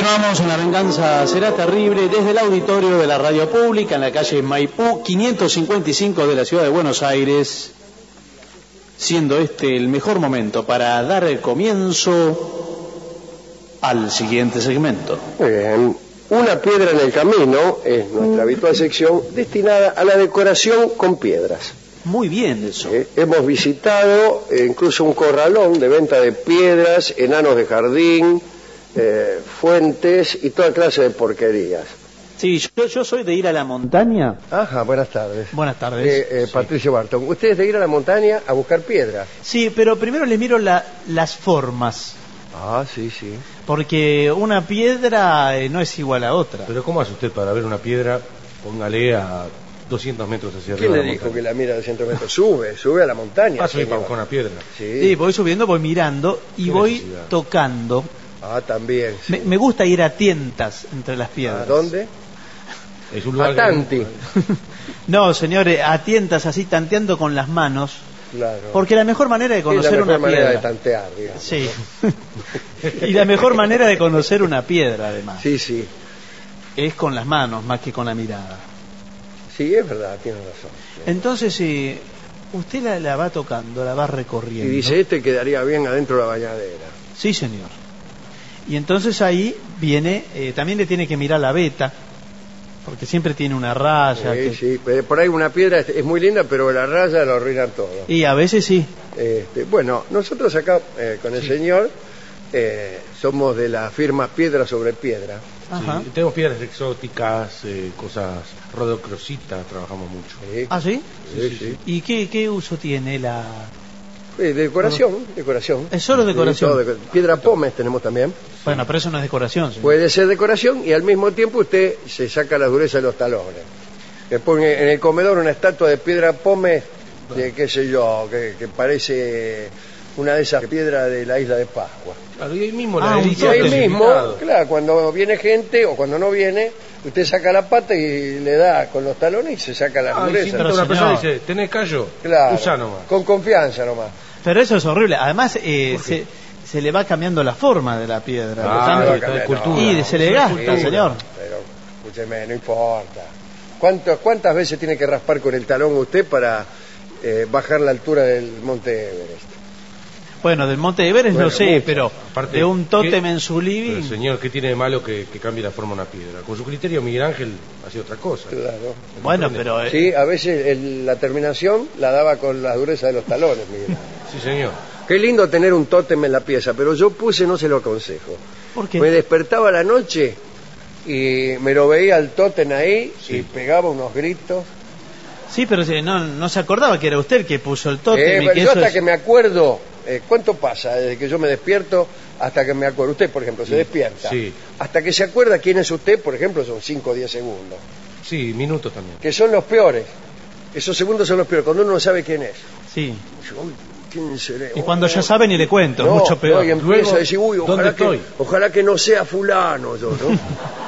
Continuamos en La Venganza Será Terrible desde el auditorio de la Radio Pública en la calle Maipú 555 de la ciudad de Buenos Aires, siendo este el mejor momento para dar el comienzo al siguiente segmento. Muy bien. Una piedra en el camino es nuestra habitual sección destinada a la decoración con piedras. Muy bien eso. Hemos visitado incluso un corralón de venta de piedras, enanos de jardín, fuentes y toda clase de porquerías. Sí, yo soy de ir a la montaña. Ajá, buenas tardes. Buenas tardes. Sí. Patricio Barton. ¿Usted es de ir a la montaña a buscar piedras? Sí, pero primero le miro las formas. Ah, sí, sí. Porque una piedra no es igual a otra. Pero ¿cómo hace usted para ver una piedra? Póngale a 200 metros hacia arriba. ¿Quién le dijo que la mira a 200 metros? Sube a la montaña. Ah, sí, para buscar una piedra. Sí, voy subiendo, voy mirando y voy tocando. Ah, también. Sí. Me gusta ir a tientas entre las piedras. ¿A dónde? Es un lugar a Tanti. No, señores, a tientas así, tanteando con las manos. Claro. Porque la mejor manera de conocer una piedra. La mejor manera de tantear, digamos. Sí. Y la mejor manera de conocer una piedra, además. Sí, sí. Es con las manos más que con la mirada. Sí, es verdad, tiene razón. Sí. Entonces, usted la va tocando, la va recorriendo. Y dice, quedaría bien adentro de la bañadera. Sí, señor. Y entonces ahí viene, también le tiene que mirar la veta, porque siempre tiene una raya. Sí, sí. Por ahí una piedra es muy linda, pero la raya lo arruina todo. Y a veces sí. Bueno, nosotros acá con el señor somos de la firma Piedra sobre Piedra. Ajá. Sí, tenemos piedras exóticas, cosas rodocrositas, trabajamos mucho. Sí. ¿Ah, sí? Sí. ¿Y qué uso tiene la...? Decoración. ¿Es solo decoración? Sí, piedra pómez tenemos también. Bueno, pero eso no es decoración, señor. Puede ser decoración y al mismo tiempo usted se saca la dureza de los talones. Le pone en el comedor una estatua de piedra pómez, de qué sé yo, que parece una de esas piedras de la isla de Pascua. Claro, y ahí mismo y ahí mismo, claro, cuando viene gente o cuando no viene, usted saca la pata y le da con los talones y se saca la dureza. Pero una persona dice, ¿tenés callo? Claro, usa nomás. con confianza nomás. Pero eso es horrible. Además, se le va cambiando la forma de la piedra. Y se le gasta, señor. Pero, escúcheme, no importa. ¿Cuántas veces tiene que raspar con el talón usted para bajar la altura del Monte Everest? Bueno, del Monte Everest no sé, mucho. pero aparte, de un tótem en su living... Pero, señor, ¿qué tiene de malo que cambie la forma de una piedra? Con su criterio, Miguel Ángel hacía otra cosa. Claro. Bueno, pero... Sí, a veces la terminación la daba con la dureza de los talones, Miguel. Sí, señor. Qué lindo tener un tótem en la pieza, pero yo no se lo aconsejo. ¿Por qué? Me despertaba a la noche y me lo veía el tótem ahí y pegaba unos gritos. Sí, pero no se acordaba que era usted el que puso el tótem. Yo hasta que me acuerdo, ¿cuánto pasa desde que yo me despierto hasta que me acuerdo? Usted, por ejemplo, se despierta. Sí. Hasta que se acuerda quién es usted, por ejemplo, son 5 o 10 segundos. Sí, minutos también. Que son los peores. Esos segundos son los peores, cuando uno no sabe quién es. Sí. ¿Quién seré? Y cuando ya sabe ni le cuento, No, mucho peor. Y empieza a decir, uy, ¿dónde estoy? ojalá que no sea fulano yo, ¿no?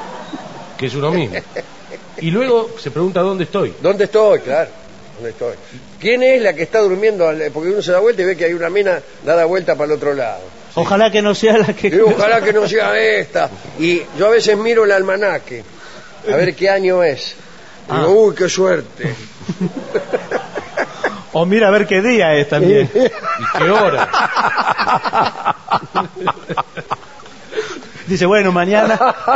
Que es uno mismo. Y luego se pregunta dónde estoy. ¿Dónde estoy? Claro, ¿dónde estoy? ¿Quién es la que está durmiendo? Porque uno se da vuelta y ve que hay una mina dada vuelta para el otro lado. Ojalá que no sea la que... Y ojalá que no sea esta. Y yo a veces miro el almanaque, a ver qué año es. Y digo, uy, qué suerte. O mira a ver qué día es también. ¿Y qué hora? Dice, bueno, mañana...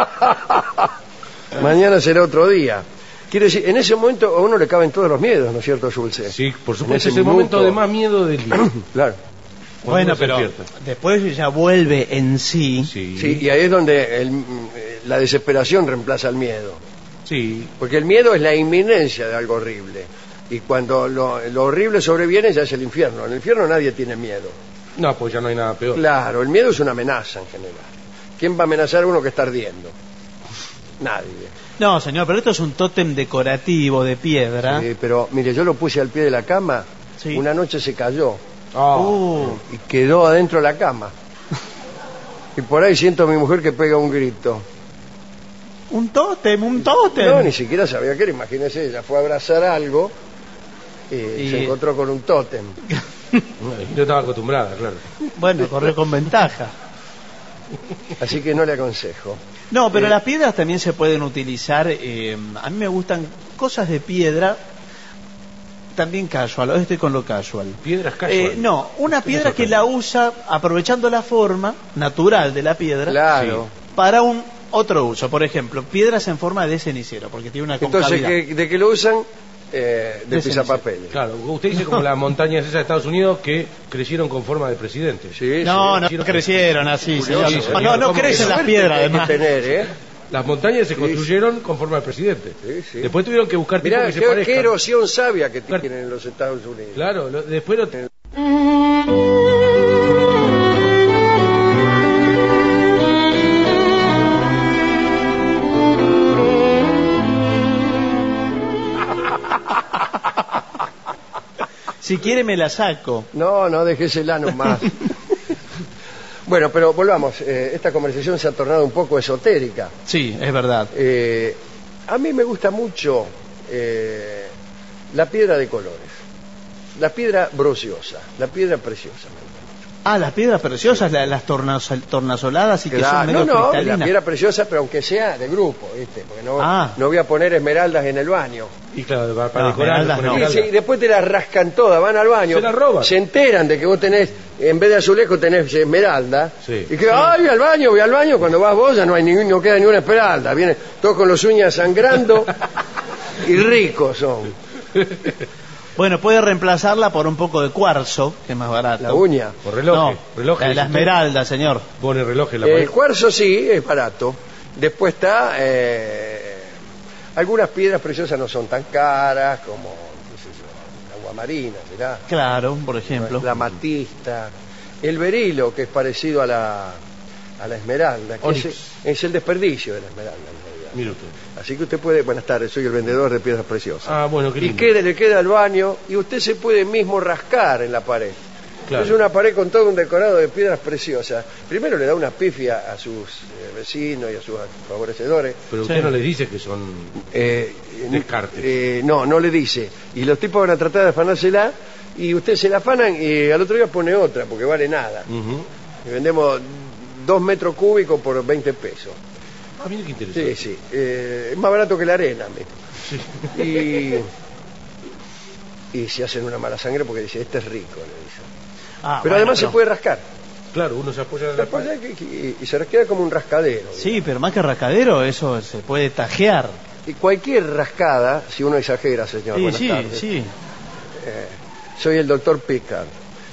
Mañana será otro día. Quiere decir, en ese momento a uno le caben todos los miedos, ¿no es cierto, Schulze? Sí, por supuesto, es el momento de más miedo del día. Claro. Bueno, pero después ya vuelve en sí. Sí, y ahí es donde la desesperación reemplaza el miedo. Sí. Porque el miedo es la inminencia de algo horrible. Y cuando lo horrible sobreviene ya es el infierno. En el infierno nadie tiene miedo. No, pues ya no hay nada peor. Claro, el miedo es una amenaza en general. ¿Quién va a amenazar a uno que está ardiendo? Nadie. No, señor, pero esto es un tótem decorativo de piedra. Sí, pero mire, yo lo puse al pie de la cama. Sí. Una noche se cayó. Y Y quedó adentro de la cama. Y por ahí siento a mi mujer que pega un grito. Un tótem. No, ni siquiera sabía qué era. Imagínese, ella fue a abrazar algo y se encontró con un tótem. Yo estaba acostumbrada, claro. Bueno, corrió con ventaja. Así que no le aconsejo. No, pero las piedras también se pueden utilizar. A mí me gustan cosas de piedra, también casual. Hoy estoy con lo casual. ¿Piedras casual? No, una piedra que la usa aprovechando la forma natural de la piedra. Claro. Para un otro uso. Por ejemplo, piedras en forma de cenicero, porque tiene una concavidad. Entonces, ¿de qué lo usan? De pisapapeles. Claro, usted dice como las montañas esas de Estados Unidos que crecieron con forma de presidente. Sí, no, sí. no crecieron así, señor. Sí, señor. No crecen las piedras, además. Las montañas se construyeron con forma de presidente. Sí, sí. Después tuvieron que buscar tipos Mirá, que se parezcan. qué erosión sabia que tienen en los Estados Unidos. Claro, después lo... Si quiere me la saco. No, déjesela nomás. Bueno, pero volvamos. Esta conversación se ha tornado un poco esotérica. Sí, es verdad. A mí me gusta mucho la piedra de colores. La piedra brociosa, la piedra preciosa. Ah, las piedras preciosas, las tornasoladas y que son medio cristalinas. la piedra preciosa, pero aunque sea de grupo, ¿viste? Porque no voy a poner esmeraldas en el baño. Y claro, para decorar, esmeraldas no. Sí, después te las rascan todas, van al baño. Se las roban. Se enteran de que vos tenés, en vez de azulejo tenés esmeralda. Sí. Y que, ay, voy al baño, cuando vas vos ya no queda ninguna esmeralda. Vienen todos con los uñas sangrando y ricos son. Bueno, puede reemplazarla por un poco de cuarzo, que es más barato. La uña. Por reloj. No, la esmeralda, señor. Pone reloj en la pared. El cuarzo sí, es barato. Después está... algunas piedras preciosas no son tan caras como, qué sé yo, la aguamarina, ¿será? Claro, por ejemplo. La amatista. El berilo, que es parecido a la esmeralda. Que es el desperdicio de la esmeralda, en realidad. Mire usted. Así que usted puede... Buenas tardes, soy el vendedor de piedras preciosas. Ah, bueno, qué lindo. Le queda al baño y usted se puede mismo rascar en la pared. Claro. Es una pared con todo un decorado de piedras preciosas. Primero le da una pifia a sus vecinos y a sus favorecedores. Pero usted no les dice que son descartes. No le dice. Y los tipos van a tratar de afanársela y usted se la afanan y al otro día pone otra porque vale nada. Y vendemos 2 metros cúbicos por 20 pesos. Ah, mire qué interesante. Sí. Es más barato que la arena. Sí. Y se hacen una mala sangre porque dice, este es rico, le dicen. Ah, pero además se puede rascar. Claro, uno se apoya en la pared. Y se queda como un rascadero. Sí, pero más que rascadero, eso se puede tajear. Y cualquier rascada, si uno exagera, señor. Buenas Sí, tardes. sí. Soy el doctor Picard.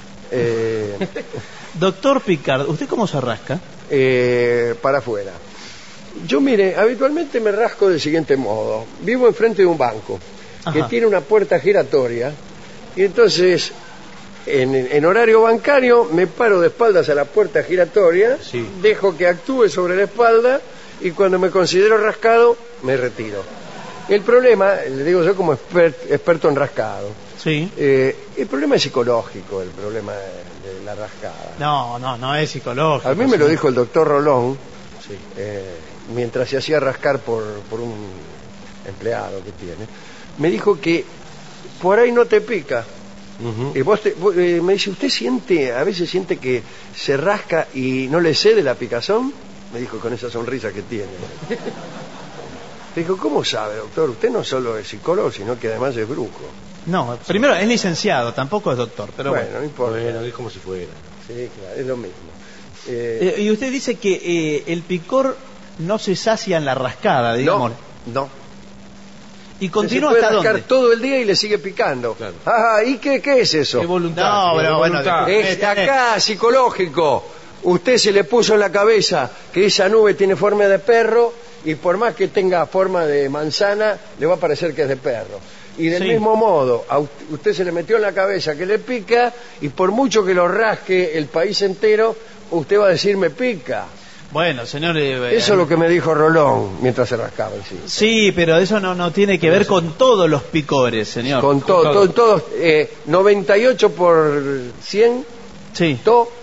Doctor Picard, ¿usted cómo se rasca? Para afuera. Yo, mire, habitualmente me rasco del siguiente modo. Vivo enfrente de un banco que Ajá. tiene una puerta giratoria y entonces en horario bancario me paro de espaldas a la puerta giratoria, Sí. dejo que actúe sobre la espalda y cuando me considero rascado me retiro. El problema, le digo yo como experto en rascado, Sí. el problema es psicológico, el problema de la rascada. No es psicológico. A mí me lo señor. dijo el doctor Rolón, Sí. mientras se hacía rascar por un empleado que tiene. Me dijo que por ahí no te pica. Ujú. Y me dice, ¿usted a veces siente que se rasca y no le cede la picazón? Me dijo con esa sonrisa que tiene. Dijo, ¿cómo sabe, doctor? Usted no solo es psicólogo, sino que además es brujo. No, primero es licenciado, tampoco es doctor, pero bueno, bueno. no importa. Bueno, es como si fuera. Sí, claro, es lo mismo. Y usted dice que el picor no se sacia en la rascada, digamos. No. ¿Y continúa se puede hasta rascar dónde? todo el día y le sigue picando. Claro. ¿Y qué es eso? Es voluntad. No, señor, pero es bueno, voluntad. Es acá, psicológico. Usted se le puso en la cabeza que esa nube tiene forma de perro y por más que tenga forma de manzana, le va a parecer que es de perro. Y del Sí. mismo modo, a usted se le metió en la cabeza que le pica y por mucho que lo rasque el país entero, usted va a decir me pica. Bueno, señor... Eso es lo que me dijo Rolón mientras se rascaba. Sí. Sí, pero eso no tiene que ver con todos los picores, señor. Con todos, 98 por 100 Sí.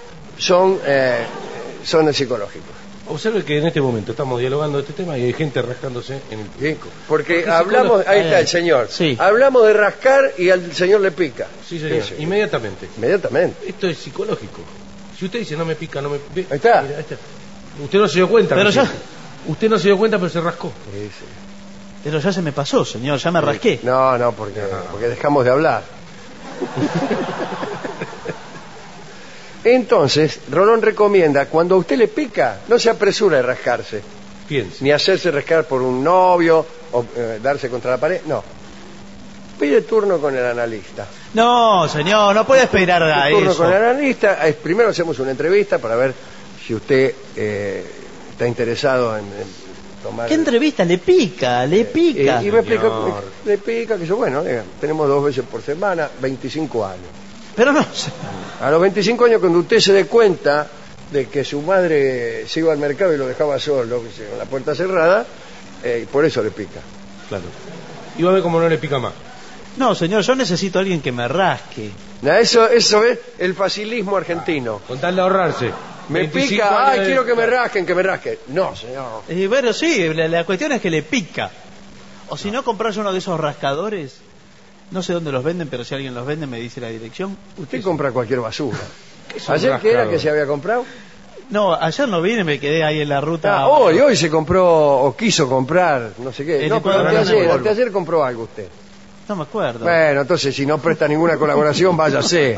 son psicológicos. Observe que en este momento estamos dialogando de este tema y hay gente rascándose en el ¿Sí? pico. Porque hablamos, ahí está el señor. Sí. Hablamos de rascar y al señor le pica. Sí, señor. Sí. Inmediatamente. Inmediatamente. Esto es psicológico. Si usted dice no me pica, no me... Ahí está. Mira, ahí está. Usted no se dio cuenta. Pero ya, Usted no se dio cuenta, pero se rascó. Sí, sí. pero ya se me pasó, señor, ya me rasqué. No, porque dejamos de hablar. Entonces, Rolón recomienda, cuando a usted le pica, no se apresura de rascarse, Piense. ni hacerse rascar por un novio o darse contra la pared, no. Pide turno con el analista. No, señor, no puede esperar a Turno eso. con el analista, primero hacemos una entrevista para ver si usted está interesado en tomar... ¿Qué entrevista? Le pica, le pica. y me explica, Señor. le pica que yo, bueno, tenemos 2 veces por semana, 25 años. Pero no, A los 25 años, cuando usted se dé cuenta de que su madre se iba al mercado y lo dejaba solo, con la puerta cerrada, por eso le pica. Claro. Y va a ver cómo no le pica más. no, señor, yo necesito a alguien que me rasque. Eso es el facilismo argentino. Con tal de ahorrarse. Me 25 pica, años ay, de- quiero que me rasquen. No, señor. Y bueno, sí, la cuestión es que le pica. O si no, compras uno de esos rascadores. No sé dónde los venden, pero si alguien los vende me dice la dirección. Usted compra cualquier basura. es un ¿Ayer qué era rascador? que se había comprado? No, ayer no vine, me quedé ahí en la ruta. Hoy se compró o quiso comprar, no sé qué. El No, pero licuador de polvo. anteayer compró algo usted. No me acuerdo. Bueno, entonces si no presta ninguna colaboración, váyase.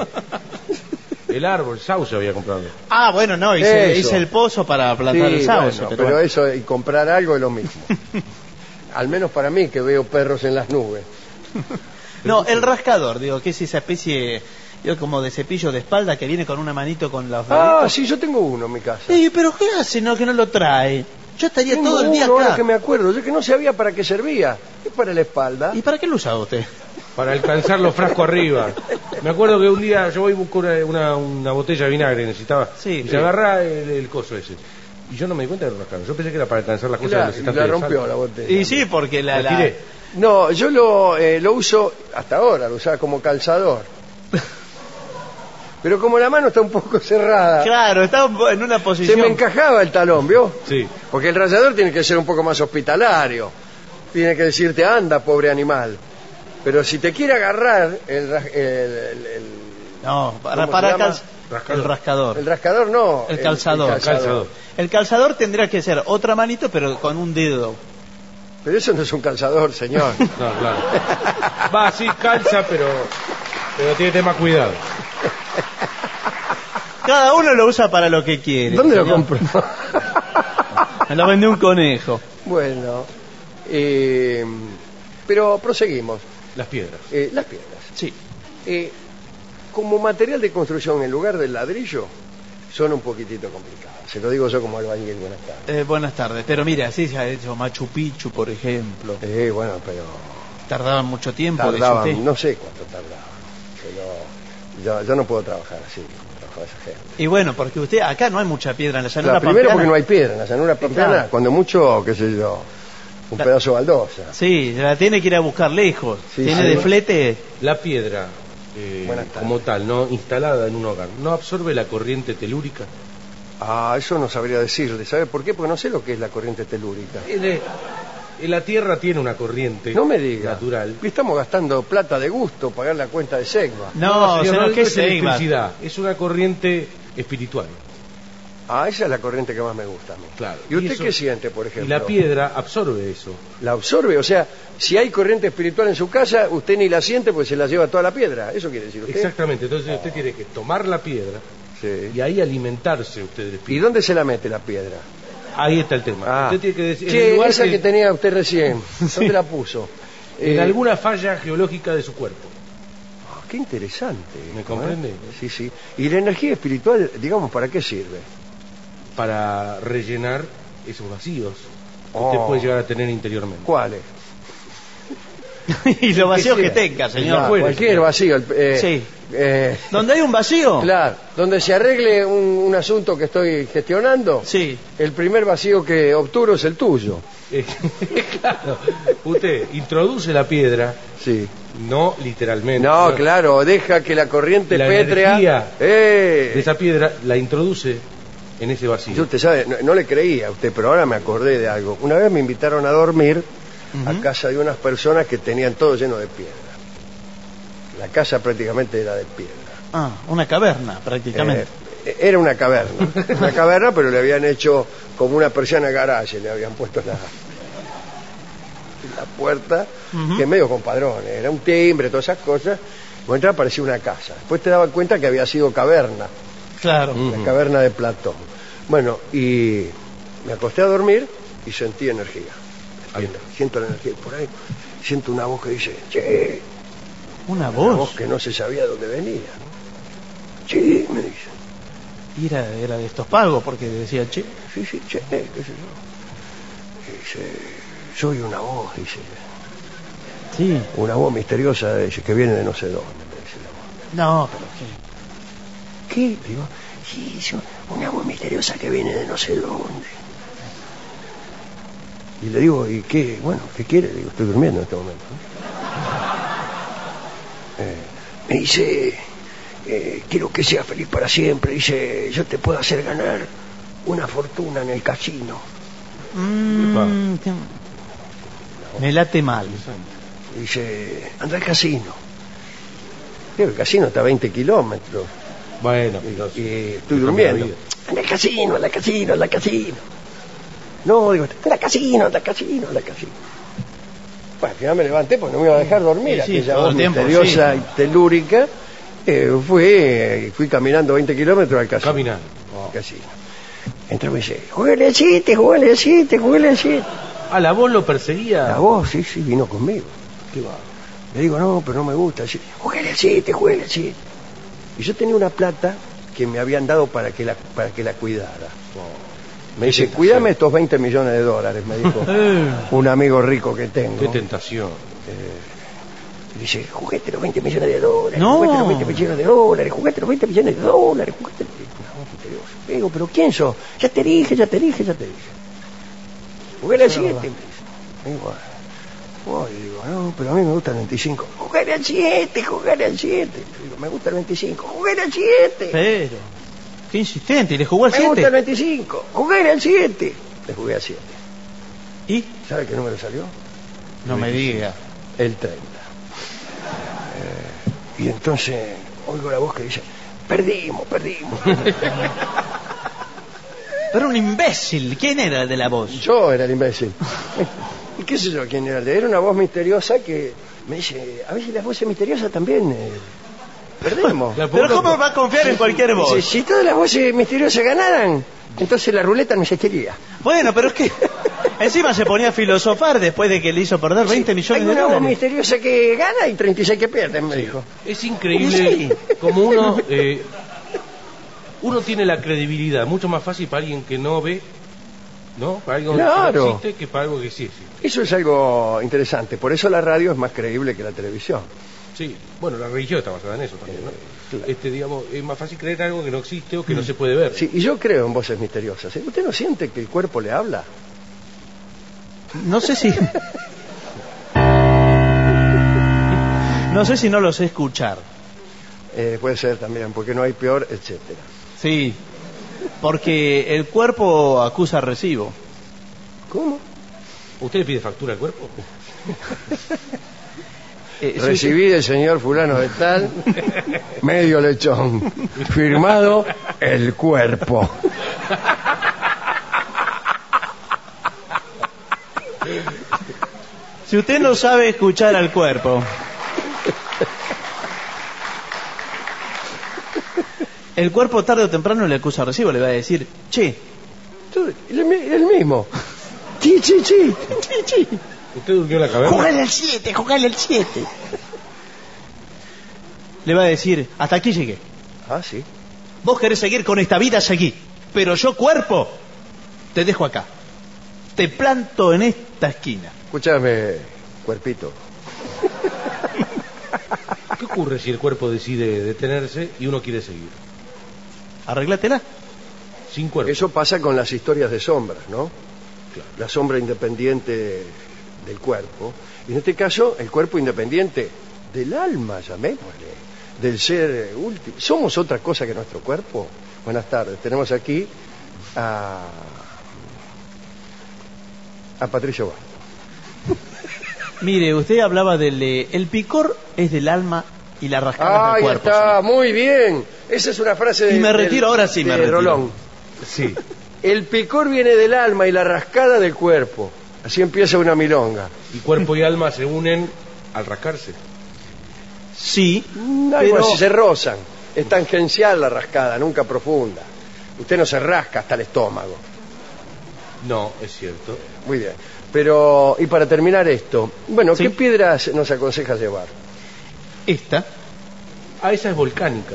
El árbol, sauce había comprado. Ah, bueno, no, Eso. hice el pozo para plantar Sí, el sauce. bueno, pero pero bueno. eso y comprar algo es lo mismo. Al menos para mí, que veo perros en las nubes. No, el rascador, digo, que es esa especie, digo, como de cepillo de espalda que viene con una manito con los Ah, deditos. sí, yo tengo uno en mi casa. Sí, pero ¿qué hace no que no lo trae? Yo estaría Tengo todo el día uno, ahora acá. que me acuerdo, yo que no sabía para qué servía. Es para la espalda. ¿Y para qué lo usa usted? Para alcanzar los frascos arriba. Me acuerdo que un día yo voy y busco una botella de vinagre, necesitaba. Sí. Y se agarra el coso ese. Y yo no me di cuenta de rascarlo. Yo pensé que era para alcanzar las cosas Claro, de los y estantes la de rompió sal. la botella. Y sí, porque La tiré. No, yo lo uso, hasta ahora, lo usaba como calzador. Pero como la mano está un poco cerrada, Claro, está en una se posición. me encajaba el talón, ¿vio? Sí. Porque el rallador tiene que ser un poco más hospitalario. Tiene que decirte, anda, pobre animal. Pero si te quiere agarrar No, ¿Cómo para se llama? el rascador. el rascador, no. El calzador. Calzador. El calzador tendría que ser otra manito, pero con un dedo. Pero eso no es un calzador, señor. No, claro. Va, sí, calza, pero tiene tema cuidado. Cada uno lo usa para lo que quiere. ¿Dónde lo señor. compró? Me lo vendió un conejo. Bueno, pero proseguimos. Las piedras. Las piedras. Sí. Como material de construcción en lugar del ladrillo, son un poquitito complicadas. Se lo digo yo como albañil. Buenas tardes. Buenas tardes. Pero mira, así se ha hecho Machu Picchu, por ejemplo. Bueno, pero Tardaban mucho tiempo. dice tardaban, usted. no sé cuánto tardaban. Pero yo no puedo trabajar así como trabajaba esa gente. Y bueno, porque usted, acá no hay mucha piedra en la llanura Primero pampeana. porque no hay piedra en la llanura pampeana, Claro. cuando mucho, qué sé yo, un pedazo de baldosa. Sí, la tiene que ir a buscar lejos. Sí, Tiene sí. de flete. La piedra, Buenas tardes. como tal, no instalada en un hogar, ¿no absorbe la corriente telúrica? Eso no sabría decirle. ¿Sabe por qué? Porque no sé lo que es la corriente telúrica. La Tierra tiene una corriente No me diga. natural. Estamos gastando plata de gusto, pagar la cuenta de Segva. No, señor, no ¿qué es se electricidad, es una corriente espiritual. Esa es la corriente que más me gusta a mí. Claro. ¿Y usted eso- qué siente, por Y ejemplo? la piedra absorbe eso. ¿La absorbe? O sea, si hay corriente espiritual en su casa, usted ni la siente porque se la lleva toda la piedra. ¿Eso quiere decir usted? Exactamente, entonces usted tiene que tomar la piedra Sí. y ahí alimentarse usted del ¿Y espíritu. dónde se la mete la piedra? Ahí está el tema. Usted tiene que decir, en el Che, lugar esa que tenía usted recién, ¿dónde la puso? en alguna falla geológica de su cuerpo. Qué interesante. ¿Me ¿no? comprende? Sí, sí. ¿Y la energía espiritual, digamos, para qué sirve? Para rellenar esos vacíos que Oh. usted puede llegar a tener interiormente. ¿Cuáles? Y los vacíos que sea. tenga, señor. Ah, puede, cualquier señor. vacío. Sí. eh, ¿Donde hay un vacío? claro, donde se arregle un asunto que estoy gestionando, Sí. el primer vacío que obturo es el tuyo. Claro, usted introduce la piedra, Sí. no literalmente. No, claro, deja que la corriente La pétrea. energía Eh, de esa piedra la introduce en ese vacío. Yo, usted sabe, no le creía a usted, pero ahora me acordé de algo. Una vez me invitaron a dormir a casa de unas personas que tenían todo lleno de piedra. La casa prácticamente era de piedra. Una caverna, prácticamente. Era una caverna, pero le habían hecho como una persiana garaje, le habían puesto la puerta, que es medio compadrón, era un timbre, todas esas cosas. Cuando entraba parecía una casa. Después te dabas cuenta que había sido caverna. Claro. La caverna de Platón. Bueno, y me acosté a dormir y sentí energía. Siento la energía. Por ahí siento una voz que dice, che. Una Una voz. voz que no se sabía de dónde venía, ¿no? Che, me dice. Y era de estos pagos, porque decía, che. Sí, che, qué sé yo. Dice, soy una voz, dice. Sí. Una voz misteriosa, dice, que viene de no sé dónde, me dice la voz. No, pero ¿qué? ¿Qué? Digo, sí, una voz misteriosa que viene de no sé dónde. Y le digo, ¿y qué? Bueno, ¿qué quiere? Digo, estoy durmiendo en este momento, ¿no? Me dice, quiero que seas feliz para siempre. Dice, yo te puedo hacer ganar una fortuna en el casino. Me late mal. Dice, anda al casino. Digo, el casino está a 20 kilómetros. Bueno, Y estoy durmiendo. Anda al casino, anda al casino, anda al casino. No, digo, anda al casino, anda al casino, anda al casino. Bueno, al final me levanté porque no me iba a dejar dormir. Sí, Aquella todo voz el tiempo, misteriosa sí. y telúrica. Fui caminando 20 kilómetros al casino. Caminando. Casino. Entró y me dice, juégale al 7, juégale al 7, juégale al 7. Ah, la voz lo perseguía. La voz, sí, vino conmigo. Qué va. Le digo, no, pero no me gusta. Juégale al 7, juégale al 7. Y yo tenía una plata que me habían dado para que la cuidara. Me dice, cuídame estos 20 millones de dólares, me dijo un amigo rico que tengo. Qué tentación. Dice, juguete los 20 millones de dólares, No. juguete los 20 millones de dólares, juguete los 20 millones de dólares, juguete... Una voz misteriosa. Le digo, ¿pero quién sos? Ya te dije. Juguete al 7. Me digo, digo, no, pero a mí me gusta el 25. Juguete al 7. Digo, me gusta el 25. Juguete al 7. Pero, qué insistente. ¿Y le jugó al Me gusta el 7? 25. Juguete al 7. Le jugué al 7. ¿Y? ¿Sabe qué número salió? No me diga. El 30. Y entonces oigo la voz que dice, perdimos. Pero un imbécil. ¿Quién era el de la voz? Yo era el imbécil. ¿Y qué sé yo quién era? Era una voz misteriosa que me dice, a veces las voces misteriosas también perdemos. Pero ¿cómo va a confiar en cualquier voz? Si todas las voces misteriosas ganaran, entonces la ruleta no existiría. Bueno, pero es que encima se ponía a filosofar después de que le hizo perder 20 millones Hay de una voz dólares. misteriosa que gana y 36 que pierden, me dijo. Es increíble como uno tiene la credibilidad mucho más fácil para alguien que no ve, ¿no? Para alguien que Claro. no existe que para algo que sí existe. Eso es algo interesante. Por eso la radio es más creíble que la televisión. Sí, bueno, la religión está basada en eso también, ¿no? Claro. Digamos, es más fácil creer algo que no existe o que no se puede ver. Sí, y yo creo en voces misteriosas. ¿Usted no siente que el cuerpo le habla? No sé si... No sé si no lo sé escuchar. Puede ser también, porque no hay peor, etcétera. Sí, porque el cuerpo acusa recibo. ¿Cómo? ¿Usted le pide factura al cuerpo? Recibí del señor fulano de tal, medio lechón, firmado el cuerpo. Si usted no sabe escuchar al cuerpo, el cuerpo tarde o temprano le acusa recibo, le va a decir, che, El mismo. Sí. ¿Usted durmió en la caverna? jugale al 7. Le va a decir, hasta aquí llegué. Ah, sí. Vos querés seguir con esta vida, seguí. Pero yo, cuerpo, te dejo acá. Te planto en esta esquina. Escúchame, cuerpito. ¿Qué ocurre si el cuerpo decide detenerse y uno quiere seguir? Arreglátela. Sin cuerpo. Eso pasa con las historias de sombras, ¿no? La sombra independiente del cuerpo. Y en este caso, el cuerpo independiente del alma, llamémosle, del ser último. ¿Somos otra cosa que nuestro cuerpo? Buenas tardes. Tenemos aquí a Patricio Barto. Mire, usted hablaba del... el picor es del alma y la rascada Ahí del cuerpo. está, Señor. muy bien. Esa es una frase de... Y me retiro, ahora sí me de retiro. Rolón. Sí. El picor viene del alma y la rascada del cuerpo. Así empieza una milonga. Y cuerpo y alma se unen al rascarse. Sí, Algo pero así, se rozan. Es tangencial la rascada, nunca profunda. Usted no se rasca hasta el estómago. No, es cierto. Muy bien. Pero, y para terminar esto, bueno, Sí. ¿qué piedras nos aconseja llevar? esta, Ah, esa es volcánica.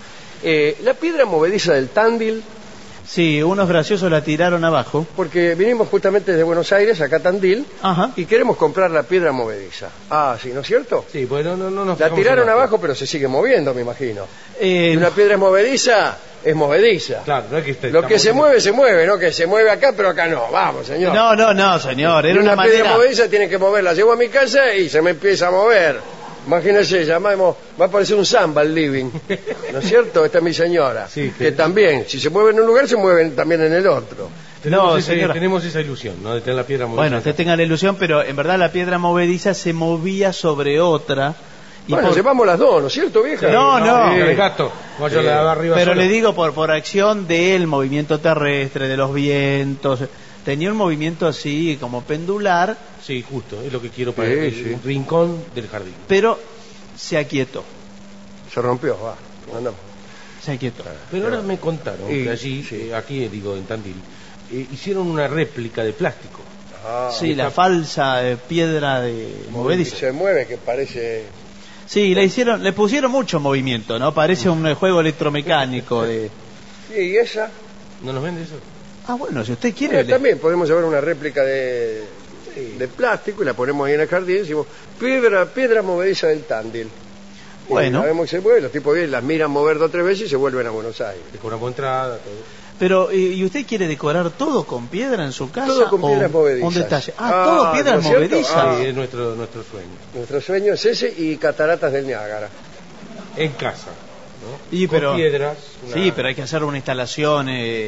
La piedra movediza del Tandil, sí, unos graciosos la tiraron abajo. porque vinimos justamente desde Buenos Aires, acá a Tandil, Ajá. y queremos comprar la piedra movediza. Ah, sí, ¿no es cierto? Sí, pues no nos La fijamos tiraron en la- abajo, pero se sigue moviendo, me imagino. Eh, Y una piedra es movediza, es movediza. Claro, no es que esté- Lo que estamos- se mueve, ¿no? Que se mueve acá, pero acá no. Vamos, señor. no, señor, Y era una piedra manera. movediza tiene que moverla. Llego a mi casa y se me empieza a mover. Imagínese, llamamos, va a parecer un samba el living. ¿No es cierto? Esta es mi señora. Sí, que también, si se mueve en un lugar, se mueven también en el otro. Tenemos, No, señora. tenemos esa ilusión, ¿no? De tener la piedra movida. Bueno, usted tenga la ilusión, pero en verdad la piedra movediza se movía sobre otra. Y Bueno, por- llevamos las dos, ¿no es cierto, vieja? No. El gato. Como yo la daba arriba pero solo. le digo por acción del movimiento terrestre, de los vientos. Tenía un movimiento así como pendular, Sí, justo, es lo que quiero para Sí, el sí. rincón del jardín. pero se aquietó. Se rompió, va. Andamos. Se aquietó. Pero ahora me contaron Y- que allí, sí. aquí digo en Tandil, hicieron una réplica de plástico. Ah, Sí, la falsa piedra de y movediza. se mueve, que parece... Sí, le pusieron mucho movimiento, ¿no? Parece un juego electromecánico de... ¿Y esa? ¿No nos vende eso? Ah, bueno, si usted quiere... le- También podemos llevar una réplica de plástico y la ponemos ahí en el jardín y decimos, piedra movediza del Tandil. Bueno. Y sabemos que se mueve, los tipos vienen, las miran mover 2 o 3 veces y se vuelven a Buenos Aires. Le cobramos entrada, todo. Pero, ¿y usted quiere decorar todo con piedra en su casa? Todo con o piedras movedizas. un detalle? Ah, Todo piedras ¿no es cierto? movedizas. Ah. Sí, es nuestro sueño. Nuestro sueño es ese y cataratas del Niágara. En casa, ¿no? Y Con pero- piedras. Sí, pero hay que hacer una instalación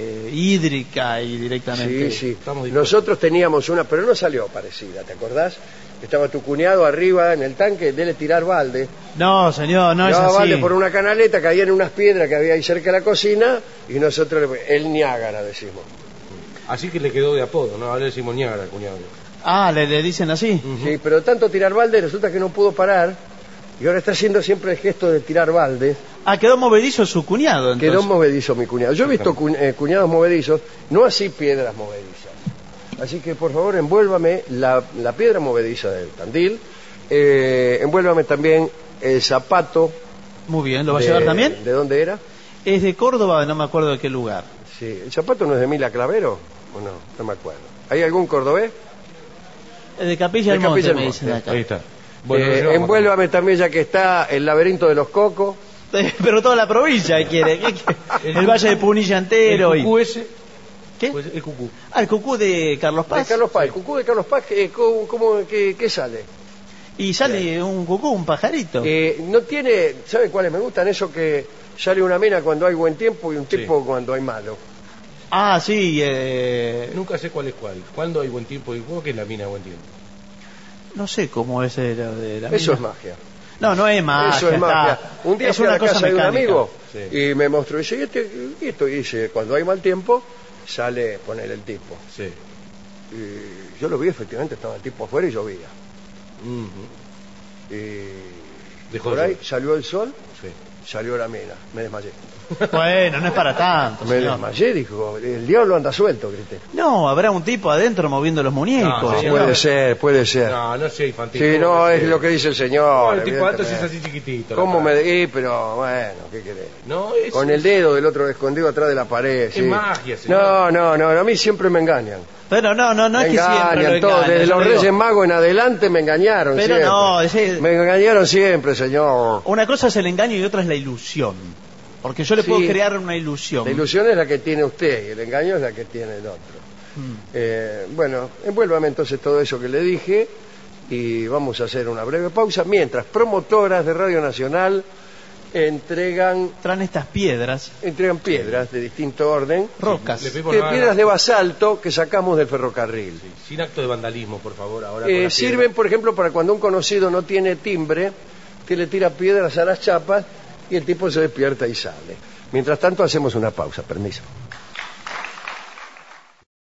hídrica y directamente... Sí, sí. estamos dispuestos. Nosotros teníamos una, pero no salió parecida, ¿te acordás? Estaba tu cuñado arriba en el tanque, dele tirar balde. No, señor, no es Tiraba así. balde por una canaleta, caían unas piedras que había ahí cerca de la cocina y nosotros, el Niágara decimos. Así que le quedó de apodo, ¿no? Ahora le decimos Niágara, al cuñado. Ah, ¿le dicen así? Sí, pero tanto tirar balde resulta que no pudo parar y ahora está haciendo siempre el gesto de tirar balde. Ah, quedó movedizo su cuñado, entonces. Quedó movedizo mi cuñado. Yo he visto cuñados movedizos, no así piedras movedizas. Así que por favor envuélvame la piedra movediza del Tandil, envuélvame también el zapato. Muy bien, ¿lo va a llevar también? ¿De dónde era? Es de Córdoba, no me acuerdo de qué lugar. Sí, ¿el zapato no es de Mila Clavero? ¿O no? No me acuerdo. ¿Hay algún cordobés? Es de Capilla del De Monte, Capilla del me Monte, dicen acá. Ahí está. Bueno, lo llevamos. Envuélvame también ya que está el laberinto de los cocos. Pero toda la provincia quiere. ¿Qué quiere? El Valle de Punilla entero. El cucú ese, ¿Qué? pues, el cucú. Ah, el cucú de Carlos De Paz. Carlos Paz. El cucú de Carlos Paz, ¿qué sale? Y sale un cucú, un pajarito. No tiene, ¿sabe cuáles me gustan? Eso que sale una mina cuando hay buen tiempo y un Sí. tipo cuando hay malo. Ah, sí. Nunca sé cuál es cuál. ¿Cuándo hay buen tiempo y juego? ¿Qué es la mina de buen tiempo? No sé cómo es de la Eso es mina. magia. No, no es magia. Eso es magia. está- Un día es fui a una la cosa casa de un mecánica. amigo Sí. y me mostró, y dice, ¿y esto? Y dice, cuando hay mal tiempo, sale poner el tipo. Sí. Y yo lo vi, efectivamente, estaba el tipo afuera y llovía. Ujú. Y Dejó por de ahí llover. salió el sol, Sí. salió la mina, me desmayé. Bueno, no es para tanto. Me señor. desmayé, dijo, el diablo anda suelto, grité. No, habrá un tipo adentro moviendo los muñecos. No, señor. Puede ser. No, no sea infantil. Sí, no, es lo que dice el No, señor. el tipo alto sí es evidentemente. así chiquitito. ¿Cómo la me cara. pero bueno, ¿qué querés? No, es... Con el dedo del otro escondido atrás de la pared. Es sí. magia, señor. No, a mí siempre me engañan. Pero no Me es que siempre lo engañan todos, engañan, desde yo los le digo. Reyes Magos en adelante me engañaron Pero siempre. no, ese- Me engañaron siempre, señor. Una cosa es el engaño y otra es la ilusión. Porque yo le Sí. puedo crear una ilusión. La ilusión es la que tiene usted y el engaño es la que tiene el otro. Bueno, envuélvame entonces todo eso que le dije y vamos a hacer una breve pausa mientras promotoras de Radio Nacional entregan Traen estas piedras, piedras de distinto orden, rocas. Le pedimos que nada. piedras de basalto que sacamos del ferrocarril. Sí, sin acto de vandalismo, por favor. Ahora con la Sirven, por ejemplo, para cuando un conocido no tiene timbre, Usted le tira piedras a las chapas y el tipo se despierta y sale. Mientras tanto hacemos una pausa, permiso.